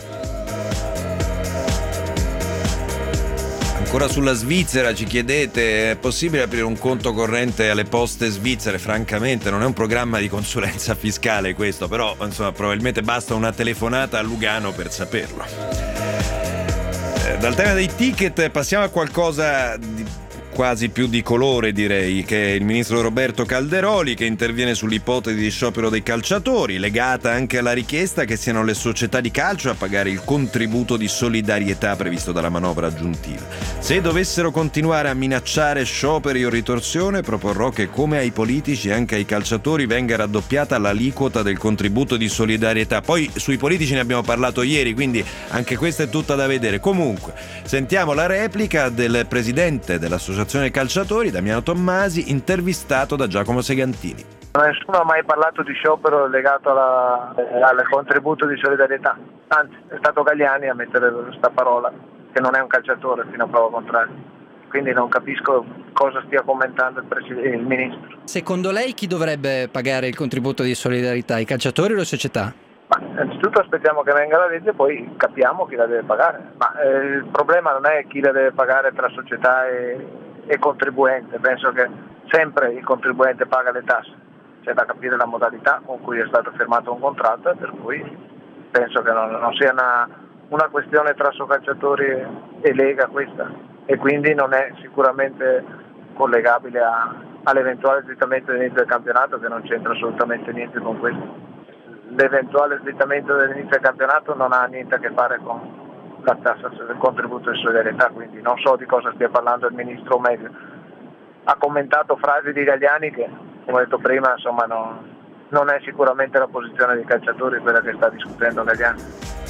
Ancora sulla Svizzera ci chiedete, è possibile aprire un conto corrente alle poste svizzere? Francamente non è un programma di consulenza fiscale questo, però insomma probabilmente basta una telefonata a Lugano per saperlo. Eh, dal tema dei ticket passiamo a qualcosa di quasi più di colore, direi, che è il ministro Roberto Calderoli, che interviene sull'ipotesi di sciopero dei calciatori, legata anche alla richiesta che siano le società di calcio a pagare il contributo di solidarietà previsto dalla manovra aggiuntiva. Se dovessero continuare a minacciare scioperi o ritorsione, proporrò che come ai politici anche ai calciatori venga raddoppiata l'aliquota del contributo di solidarietà. Poi sui politici ne abbiamo parlato ieri, quindi anche questa è tutta da vedere. Comunque, sentiamo la replica del presidente dell'associazione calciatori, Damiano Tommasi, intervistato da Giacomo Segantini. Nessuno ha mai parlato di sciopero legato alla, al contributo di solidarietà, anzi è stato Galliani a mettere questa parola, che non è un calciatore fino a prova contraria, quindi non capisco cosa stia commentando il, presidente, il ministro. Secondo lei chi dovrebbe pagare il contributo di solidarietà, i calciatori o le società? Ma innanzitutto aspettiamo che venga la legge, poi capiamo chi la deve pagare, ma eh, il problema non è chi la deve pagare tra società e, e contribuente, penso che sempre il contribuente paga le tasse, c'è da capire la modalità con cui è stato firmato un contratto, per cui penso che non, non sia una, una questione tra Socalciatori e Lega questa, e quindi non è sicuramente collegabile a, all'eventuale slittamento dell'inizio del campionato, che non c'entra assolutamente niente con questo. L'eventuale slittamento dell'inizio del campionato non ha niente a che fare con la tassa del contributo di solidarietà, quindi non so di cosa stia parlando il ministro, o meglio ha commentato frasi di Galliani che, come ho detto prima, insomma no, non è sicuramente la posizione dei calciatori quella che sta discutendo Galliani.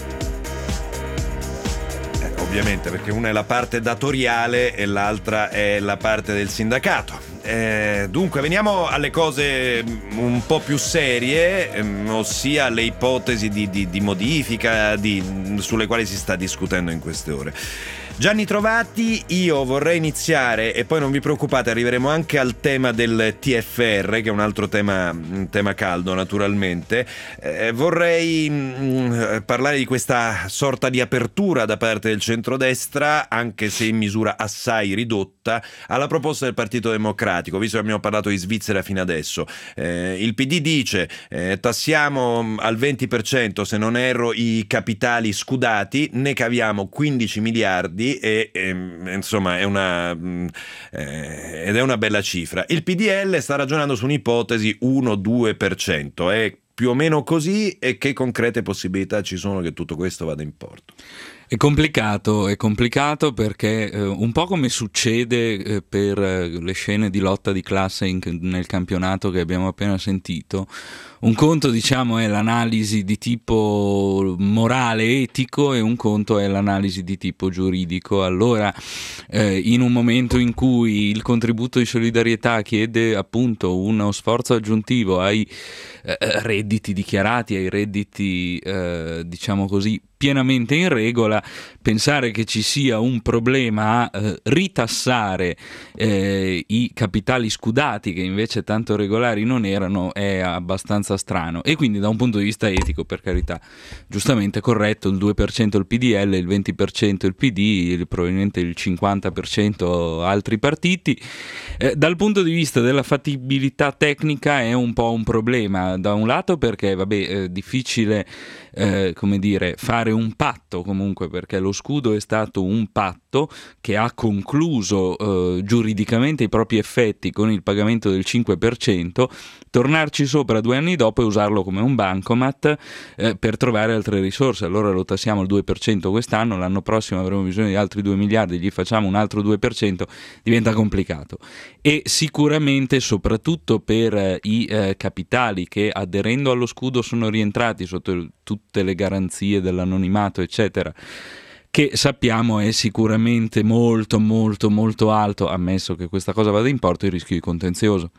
Eh, ovviamente, perché una è la parte datoriale e l'altra è la parte del sindacato. Eh, dunque veniamo alle cose un po' più serie, ehm, ossia le ipotesi di, di, di modifica di, sulle quali si sta discutendo in queste ore. Gianni Trovati, io vorrei iniziare, e poi non vi preoccupate, arriveremo anche al tema del T F R, che è un altro tema, un tema caldo naturalmente. Eh, vorrei mh, parlare di questa sorta di apertura da parte del centrodestra, anche se in misura assai ridotta, alla proposta del Partito Democratico, visto che abbiamo parlato di Svizzera fino adesso. Eh, il P D dice eh, tassiamo al venti per cento, se non erro, i capitali scudati, ne caviamo quindici miliardi, e, e insomma è una eh, ed è una bella cifra. Il P D L sta ragionando su un'ipotesi uno due per cento, è più o meno così, e che concrete possibilità ci sono che tutto questo vada in porto? È complicato, è complicato perché eh, un po' come succede eh, per eh, le scene di lotta di classe in, nel campionato che abbiamo appena sentito. Un conto, diciamo, è l'analisi di tipo morale, etico, e un conto è l'analisi di tipo giuridico. Allora, eh, in un momento in cui il contributo di solidarietà chiede appunto uno sforzo aggiuntivo ai eh, redditi dichiarati, ai redditi, eh, diciamo così, pienamente in regola, pensare che ci sia un problema a eh, ritassare eh, i capitali scudati, che invece tanto regolari non erano, è abbastanza strano. E quindi da un punto di vista etico, per carità, giustamente corretto, il due per cento il P D L, il venti per cento il P D, probabilmente il cinquanta per cento altri partiti. Eh, dal punto di vista della fattibilità tecnica è un po' un problema, da un lato perché vabbè, è difficile eh, come dire, fare un patto, comunque, perché lo scudo è stato un patto che ha concluso eh, giuridicamente i propri effetti con il pagamento del cinque per cento, tornarci sopra due anni dopo e usarlo come un bancomat eh, per trovare altre risorse. Allora lo tassiamo al due per cento quest'anno, l'anno prossimo avremo bisogno di altri due miliardi, gli facciamo un altro due per cento, diventa complicato. E sicuramente, soprattutto per eh, i eh, capitali che aderendo allo scudo sono rientrati sotto il, tutte le garanzie dell'anonimato eccetera, che sappiamo è sicuramente molto molto molto alto, ammesso che questa cosa vada in porto, il rischio di contenzioso.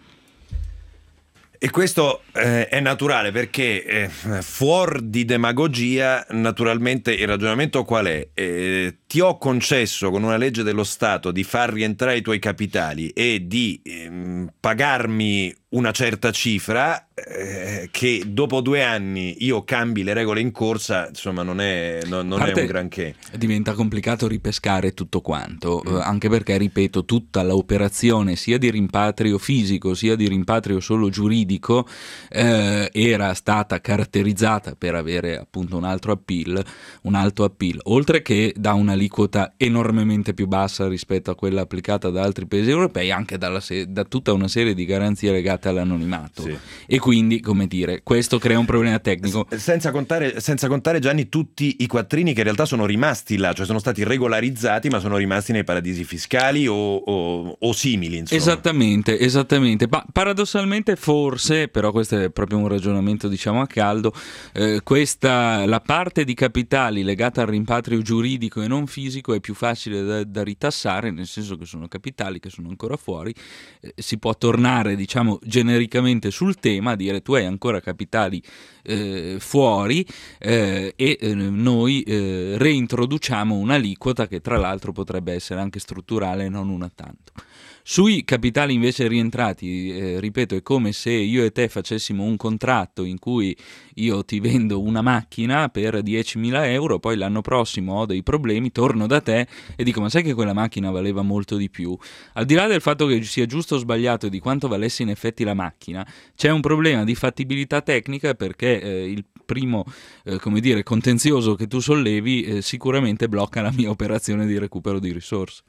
E questo eh, è naturale, perché eh, fuori di demagogia, naturalmente il ragionamento qual è? Eh, ti ho concesso con una legge dello Stato di far rientrare i tuoi capitali e di eh, pagarmi una certa cifra, eh, che dopo due anni io cambi le regole in corsa, insomma non è, non, non è un granché. Diventa complicato ripescare tutto quanto, mm. eh, anche perché, ripeto, tutta l'operazione sia di rimpatrio fisico sia di rimpatrio solo giuridico eh, era stata caratterizzata per avere appunto un altro appeal, un alto appeal, oltre che da un'aliquota enormemente più bassa rispetto a quella applicata da altri paesi europei, anche dalla se- da tutta una serie di garanzie legate all'anonimato, sì. E quindi, come dire, questo crea un problema tecnico, senza contare, senza contare Gianni, tutti i quattrini che in realtà sono rimasti là, cioè sono stati regolarizzati ma sono rimasti nei paradisi fiscali o, o, o simili, insomma. Esattamente, esattamente. Ma paradossalmente, forse, però questo è proprio un ragionamento, diciamo, a caldo, eh, questa, la parte di capitali legata al rimpatrio giuridico e non fisico è più facile da, da ritassare, nel senso che sono capitali che sono ancora fuori, eh, si può tornare, diciamo, genericamente sul tema, dire tu hai ancora capitali eh, fuori eh, e eh, noi eh, reintroduciamo un'aliquota che tra l'altro potrebbe essere anche strutturale e non una tanto. Sui capitali invece rientrati, eh, ripeto, è come se io e te facessimo un contratto in cui io ti vendo una macchina per diecimila euro, poi l'anno prossimo ho dei problemi, torno da te e dico ma sai che quella macchina valeva molto di più? Al di là del fatto che sia giusto o sbagliato e di quanto valesse in effetti la macchina, c'è un problema di fattibilità tecnica perché eh, il primo eh, come dire, contenzioso che tu sollevi eh, sicuramente blocca la mia operazione di recupero di risorse.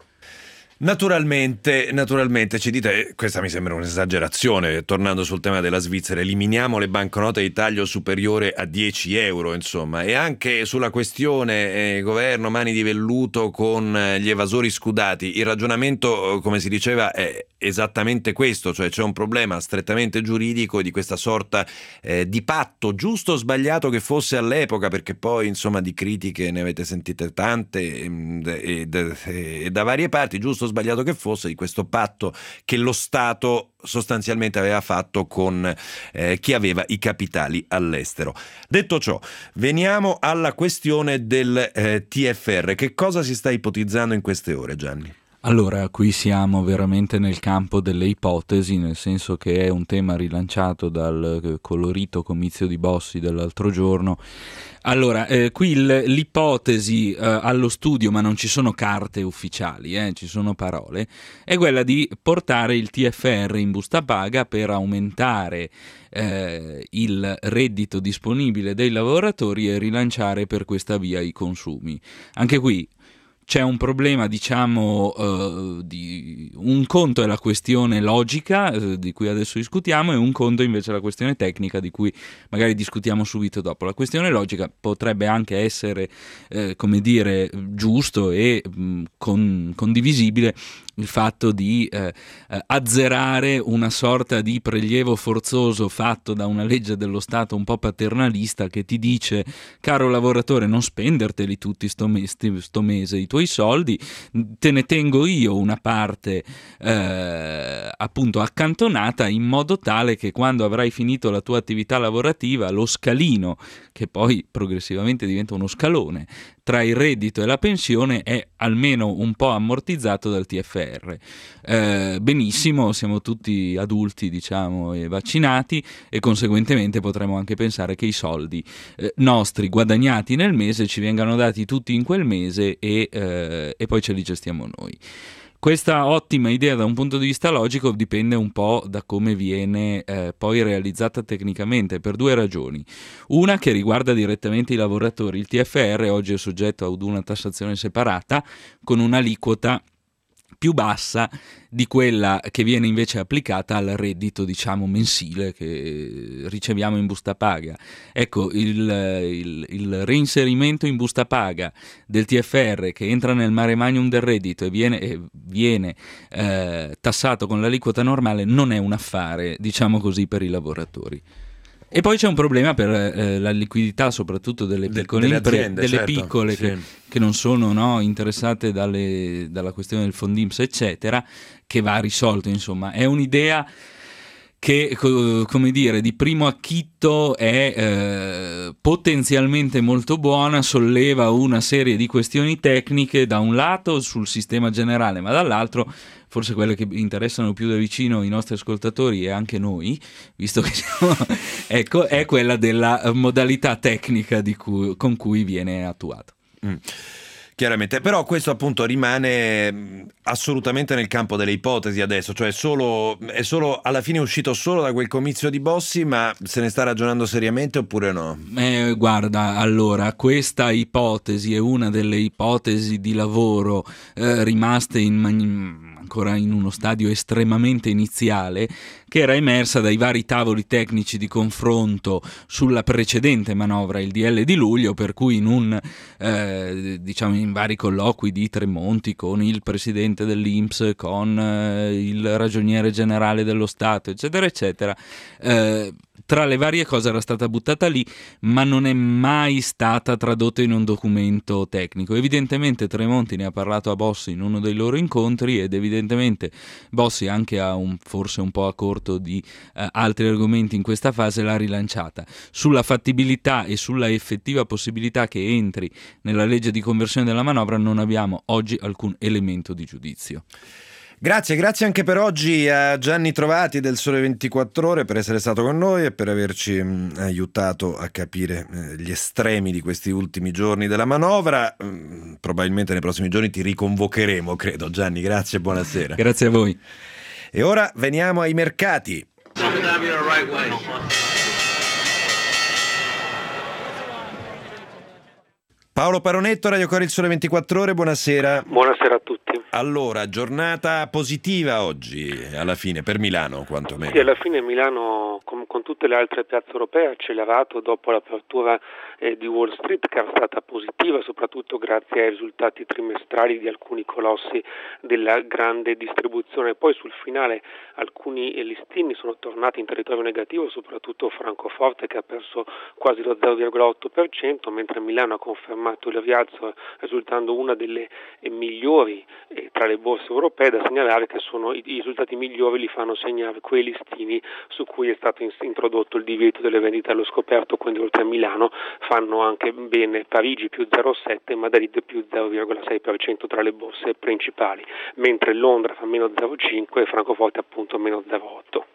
Naturalmente, naturalmente ci dite, questa mi sembra un'esagerazione, tornando sul tema della Svizzera, eliminiamo le banconote di taglio superiore a dieci euro, insomma, e anche sulla questione eh, governo mani di velluto con eh, gli evasori scudati, il ragionamento, come si diceva, è esattamente questo, cioè c'è un problema strettamente giuridico di questa sorta eh, di patto, giusto o sbagliato che fosse all'epoca, perché poi insomma di critiche ne avete sentite tante e, e, e da varie parti, giusto o sbagliato che fosse, di questo patto che lo Stato sostanzialmente aveva fatto con eh, chi aveva i capitali all'estero. Detto ciò, veniamo alla questione del eh, T F R. Che cosa si sta ipotizzando in queste ore, Gianni? Allora, qui siamo veramente nel campo delle ipotesi, nel senso che è un tema rilanciato dal colorito comizio di Bossi dell'altro giorno. Allora, eh, qui il, l'ipotesi eh, allo studio, ma non ci sono carte ufficiali, eh, ci sono parole, è quella di portare il T F R in busta paga per aumentare eh, il reddito disponibile dei lavoratori e rilanciare per questa via i consumi. Anche qui c'è un problema, diciamo, uh, di un conto è la questione logica uh, di cui adesso discutiamo e un conto invece è la questione tecnica di cui magari discutiamo subito dopo. La questione logica potrebbe anche essere, eh, come dire, giusto e mh, con, condivisibile il fatto di eh, eh, azzerare una sorta di prelievo forzoso fatto da una legge dello Stato un po' paternalista che ti dice: caro lavoratore, non spenderteli tutti sto, me- sto mese i tuoi soldi, te ne tengo io una parte eh, appunto accantonata, in modo tale che quando avrai finito la tua attività lavorativa lo scalino, che poi progressivamente diventa uno scalone, tra il reddito e la pensione è almeno un po' ammortizzato dal T F R. Eh, benissimo, siamo tutti adulti, diciamo, e vaccinati, e conseguentemente potremmo anche pensare che i soldi eh, nostri guadagnati nel mese ci vengano dati tutti in quel mese e, eh, e poi ce li gestiamo noi. Questa ottima idea da un punto di vista logico dipende un po' da come viene eh, poi realizzata tecnicamente, per due ragioni. Una che riguarda direttamente i lavoratori. Il T F R oggi è soggetto ad una tassazione separata con un'aliquota più bassa di quella che viene invece applicata al reddito, diciamo, mensile che riceviamo in busta paga. Ecco, il, il, il reinserimento in busta paga del T F R che entra nel mare magnum del reddito e viene, e viene eh, tassato con l'aliquota normale non è un affare, diciamo così, per i lavoratori. E poi c'è un problema per eh, la liquidità, soprattutto delle piccole De, imprese, aziende, delle certo, piccole sì. che, che non sono no, interessate dalle, dalla questione del Fondimps, eccetera, che va risolto. Insomma, è un'idea che, come dire, di primo acchitto è eh, potenzialmente molto buona, solleva una serie di questioni tecniche, da un lato sul sistema generale, ma dall'altro forse quelle che interessano più da vicino i nostri ascoltatori e anche noi, visto che siamo, ecco, è quella della modalità tecnica di cui, con cui viene attuato. Mm. Chiaramente, però questo appunto rimane assolutamente nel campo delle ipotesi adesso, cioè solo, è solo alla fine uscito solo da quel comizio di Bossi, ma se ne sta ragionando seriamente oppure no? Eh, guarda, allora, questa ipotesi è una delle ipotesi di lavoro eh, rimaste in man- ancora in uno stadio estremamente iniziale, che era emersa dai vari tavoli tecnici di confronto sulla precedente manovra, il D L di luglio, per cui in un eh, diciamo in vari colloqui di Tremonti con il presidente dell'I N P S, con eh, il ragioniere generale dello Stato, eccetera eccetera, eh, tra le varie cose era stata buttata lì, ma non è mai stata tradotta in un documento tecnico. Evidentemente Tremonti ne ha parlato a Bossi in uno dei loro incontri ed evidentemente Bossi, anche a un, forse un po' a corto di eh, altri argomenti in questa fase, l'ha rilanciata. Sulla fattibilità e sulla effettiva possibilità che entri nella legge di conversione della manovra non abbiamo oggi alcun elemento di giudizio. Grazie, grazie anche per oggi a Gianni Trovati del Sole ventiquattro Ore per essere stato con noi e per averci mh, aiutato a capire eh, gli estremi di questi ultimi giorni della manovra. Mm, probabilmente nei prossimi giorni ti riconvocheremo, credo. Gianni, grazie e buonasera. Grazie a voi. E ora veniamo ai mercati. Paolo Paronetto, Radio Cori, il Sole ventiquattro Ore, buonasera. Buonasera a tutti. Allora, giornata positiva oggi, alla fine, per Milano quantomeno. Sì, alla fine Milano, com- con tutte le altre piazze europee, ha accelerato dopo l'apertura eh, di Wall Street, che era stata positiva, soprattutto grazie ai risultati trimestrali di alcuni colossi della grande distribuzione. Poi sul finale alcuni listini sono tornati in territorio negativo, soprattutto Francoforte, che ha perso quasi lo zero virgola otto per cento, mentre Milano ha confermato il rialzo, risultando una delle eh, migliori eh, tra le borse europee. Da segnalare che sono i, i risultati migliori li fanno segnare quei listini su cui è stato in, introdotto il divieto delle vendite allo scoperto, quindi oltre a Milano fanno anche bene Parigi più zero virgola sette, Madrid più zero virgola sei per cento tra le borse principali, mentre Londra fa meno zero virgola cinque e Francoforte appunto meno zero virgola otto.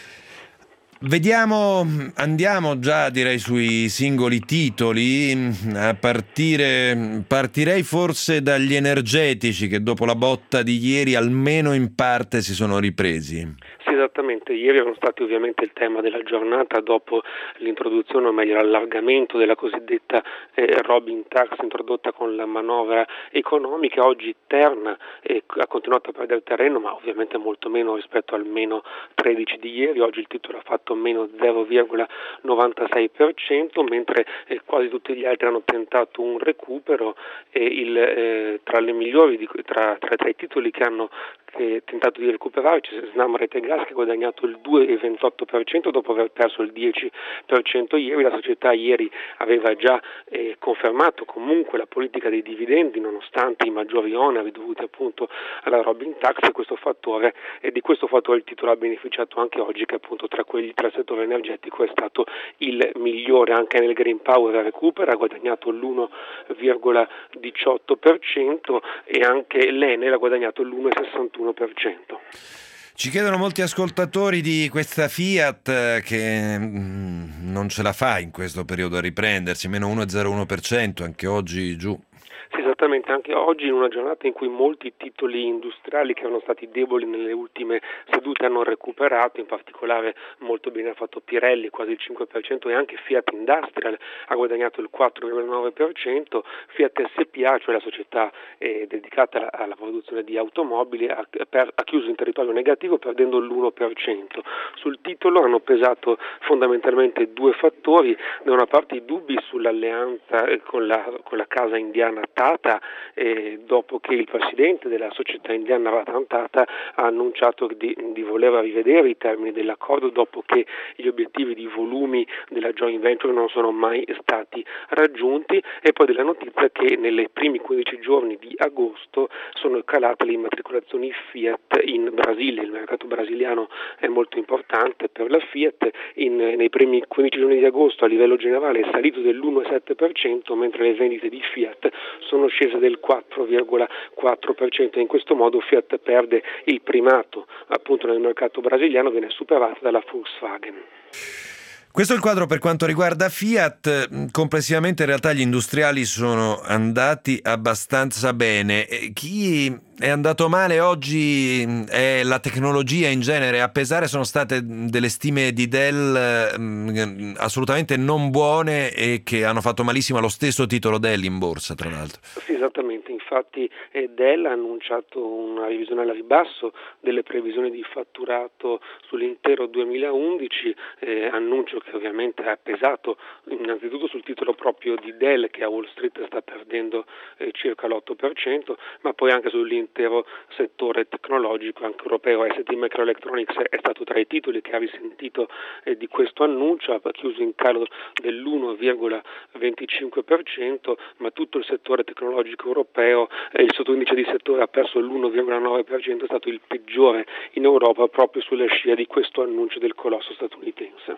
Vediamo, andiamo già direi sui singoli titoli, a partire, partirei forse dagli energetici che dopo la botta di ieri almeno in parte si sono ripresi. Sì, esattamente, ieri erano stati ovviamente il tema della giornata dopo l'introduzione, o meglio l'allargamento della cosiddetta eh, Robin Tax introdotta con la manovra economica. Oggi Terna eh, ha continuato a perdere terreno, ma ovviamente molto meno rispetto al meno tredici di ieri. Oggi il titolo ha fatto meno zero virgola novantasei per cento, mentre eh, quasi tutti gli altri hanno tentato un recupero e il, eh, tra le migliori di, tra, tra, tra i titoli che hanno che tentato di recuperare c'è Snam Rete Gas, che ha guadagnato il due virgola ventotto per cento dopo aver perso il dieci per cento ieri. La società ieri aveva già eh, confermato comunque la politica dei dividendi nonostante i maggiori oneri dovuti appunto alla Robin Tax, e questo fattore e di questo fattore il titolo ha beneficiato anche oggi, che appunto tra quelli tra il settore energetico è stato il migliore. Anche nel Green Power recupera, ha guadagnato l'uno virgola diciotto per cento e anche l'Enel ha guadagnato l'uno virgola sessantuno per cento. Ci chiedono molti ascoltatori di questa Fiat che mm, non ce la fa in questo periodo a riprendersi, meno uno virgola zero uno per cento, anche oggi giù. Sì, esattamente, anche oggi in una giornata in cui molti titoli industriali che erano stati deboli nelle ultime sedute hanno recuperato, in particolare molto bene ha fatto Pirelli, quasi il cinque per cento, e anche Fiat Industrial ha guadagnato il quattro virgola nove per cento, Fiat S P A, cioè la società eh, dedicata alla produzione di automobili, ha, per, ha chiuso in territorio negativo perdendo l'uno per cento. Sul titolo hanno pesato fondamentalmente due fattori: da una parte i dubbi sull'alleanza eh, con, la, con la casa indiana Tata, eh, dopo che il presidente della società indiana Ratan Tata ha annunciato di, di voler rivedere i termini dell'accordo dopo che gli obiettivi di volumi della joint venture non sono mai stati raggiunti, e poi della notizia che nei primi quindici giorni di agosto sono calate le immatricolazioni Fiat in Brasile. Il mercato brasiliano è molto importante per la Fiat. In, nei primi quindici giorni di agosto a livello generale è salito dell'uno virgola sette per cento, mentre le vendite di Fiat sono scese del quattro virgola quattro per cento, e in questo modo Fiat perde il primato appunto nel mercato brasiliano, viene superata dalla Volkswagen. Questo è il quadro per quanto riguarda Fiat. Complessivamente in realtà gli industriali sono andati abbastanza bene. Chi è andato male oggi è la tecnologia in genere. A pesare sono state delle stime di Dell mh, assolutamente non buone e che hanno fatto malissimo allo stesso titolo Dell in borsa, tra l'altro. Sì, esattamente. In infatti eh, Dell ha annunciato una revisione al ribasso delle previsioni di fatturato sull'intero duemilaundici, eh, annuncio che ovviamente ha pesato innanzitutto sul titolo proprio di Dell, che a Wall Street sta perdendo eh, circa l'otto per cento, ma poi anche sull'intero settore tecnologico anche europeo. S T Microelectronics è stato tra i titoli che ha risentito eh, di questo annuncio, ha chiuso in calo dell'uno virgola venticinque per cento, ma tutto il settore tecnologico europeo, eh, il sottoindice di settore ha perso l'uno virgola nove per cento, è stato il peggiore in Europa proprio sulla scia di questo annuncio del colosso statunitense.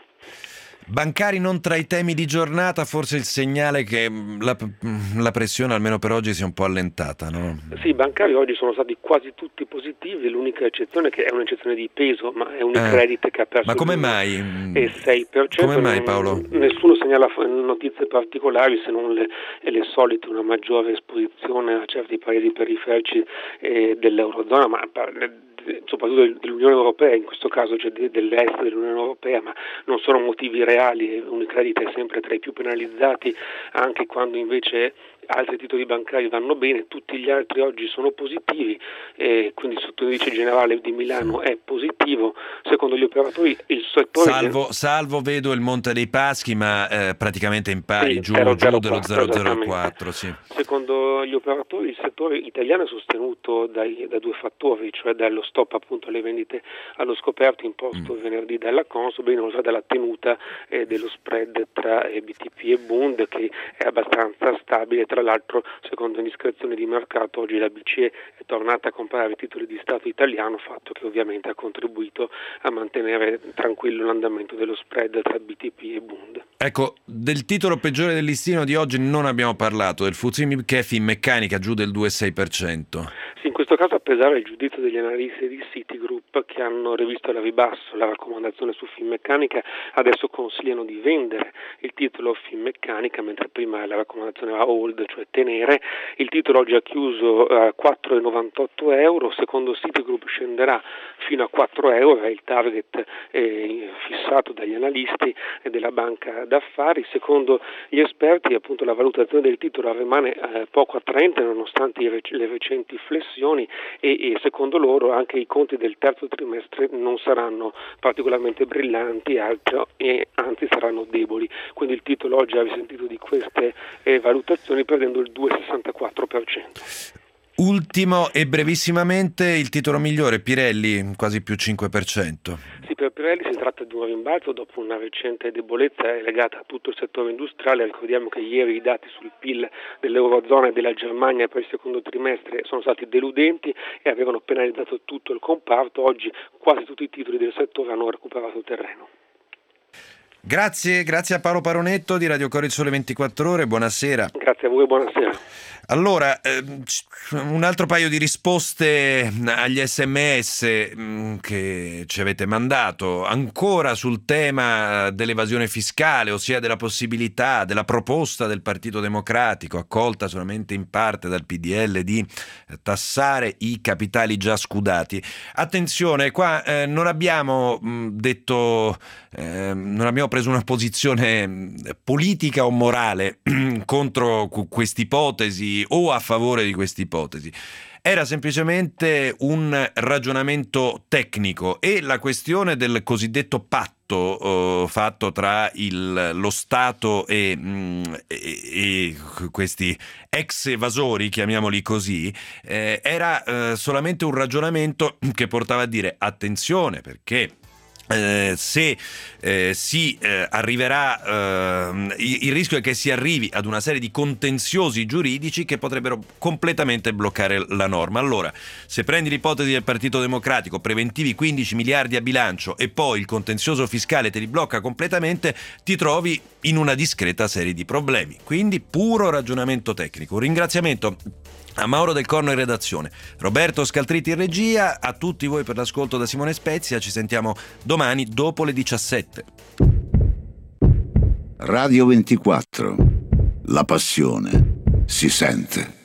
Bancari non tra i temi di giornata, forse il segnale che la, la pressione almeno per oggi si è un po' allentata, no? Sì, i bancari oggi sono stati quasi tutti positivi, l'unica eccezione che è un'eccezione di peso, ma è Unicredit eh, che ha perso ma come mai? E sei per cento. Come mai, Paolo? Nessuno segnala notizie particolari se non le, le solite, una maggiore esposizione a certi paesi periferici eh, dell'Eurozona, ma soprattutto dell'Unione Europea, in questo caso cioè dell'est dell'Unione Europea, ma non sono motivi reali. Unicredit è sempre tra i più penalizzati, anche quando invece altri titoli bancari vanno bene. Tutti gli altri oggi sono positivi, e quindi il sottoindice generale di Milano è positivo. Secondo gli operatori il settore salvo, salvo vedo il Monte dei Paschi, ma eh, praticamente in pari, sì, giù, zero giù zero quattro, dello zero zero quattro. Sì. Secondo gli operatori il settore italiano è sostenuto dai, da due fattori, cioè dallo stop appunto alle vendite allo scoperto imposto mm. venerdì dalla Consob, inoltre dalla tenuta eh, dello spread tra eh, B T P e Bund, che è abbastanza stabile. Tra l'altro, secondo indiscrezioni di mercato, oggi la B C E è tornata a comprare titoli di Stato italiano, fatto che ovviamente ha contribuito a mantenere tranquillo l'andamento dello spread tra B T P e Bund. Ecco, del titolo peggiore del listino di oggi non abbiamo parlato, del F T S E M I B Finmeccanica giù del due virgola sei per cento. Sì, in questo caso a pesare il giudizio degli analisti di Citigroup, che hanno rivisto al ribasso la raccomandazione su Finmeccanica, adesso consigliano di vendere il titolo Finmeccanica, mentre prima la raccomandazione era hold, cioè tenere. Il titolo oggi ha chiuso a quattro virgola novantotto euro, secondo Citigroup scenderà fino a quattro euro, è il target eh, fissato dagli analisti della banca d'affari. Secondo gli esperti appunto la valutazione del titolo rimane eh, poco attraente nonostante le recenti flessioni e, e secondo loro anche i conti del terzo trimestre non saranno particolarmente brillanti, altro, e anzi saranno deboli, quindi il titolo oggi ha risentito di queste eh, valutazioni perdendo il due virgola sessantaquattro per cento. Ultimo e brevissimamente il titolo migliore, Pirelli, quasi più cinque per cento. Sì, per Pirelli si tratta di un rimbalzo dopo una recente debolezza legata a tutto il settore industriale. Ricordiamo che ieri i dati sul P I L dell'Eurozona e della Germania per il secondo trimestre sono stati deludenti e avevano penalizzato tutto il comparto. Oggi quasi tutti i titoli del settore hanno recuperato terreno. Grazie, grazie a Paolo Paronetto di Radio Cori Sole ventiquattro Ore, buonasera. Grazie a voi, buonasera. Allora, eh, un altro paio di risposte agli sms mh, che ci avete mandato, ancora sul tema dell'evasione fiscale, ossia della possibilità, della proposta del Partito Democratico, accolta solamente in parte dal P D L, di tassare i capitali già scudati. Attenzione, qua eh, non abbiamo mh, detto, eh, non abbiamo preso una posizione politica o morale contro quest'ipotesi o a favore di questa ipotesi. Era semplicemente un ragionamento tecnico e la questione del cosiddetto patto uh, fatto tra il, lo Stato e, mh, e, e questi ex evasori, chiamiamoli così, eh, era eh, solamente un ragionamento che portava a dire attenzione, perché Eh, se eh, si eh, arriverà, eh, il rischio è che si arrivi ad una serie di contenziosi giuridici che potrebbero completamente bloccare la norma. Allora, se prendi l'ipotesi del Partito Democratico, preventivi quindici miliardi a bilancio e poi il contenzioso fiscale te li blocca completamente, ti trovi in una discreta serie di problemi. Quindi puro ragionamento tecnico. Un ringraziamento a Mauro Del Corno in redazione, Roberto Scaltritti in regia, a tutti voi per l'ascolto da Simone Spezia. Ci sentiamo domani dopo le diciassette. Radio ventiquattro, la passione si sente.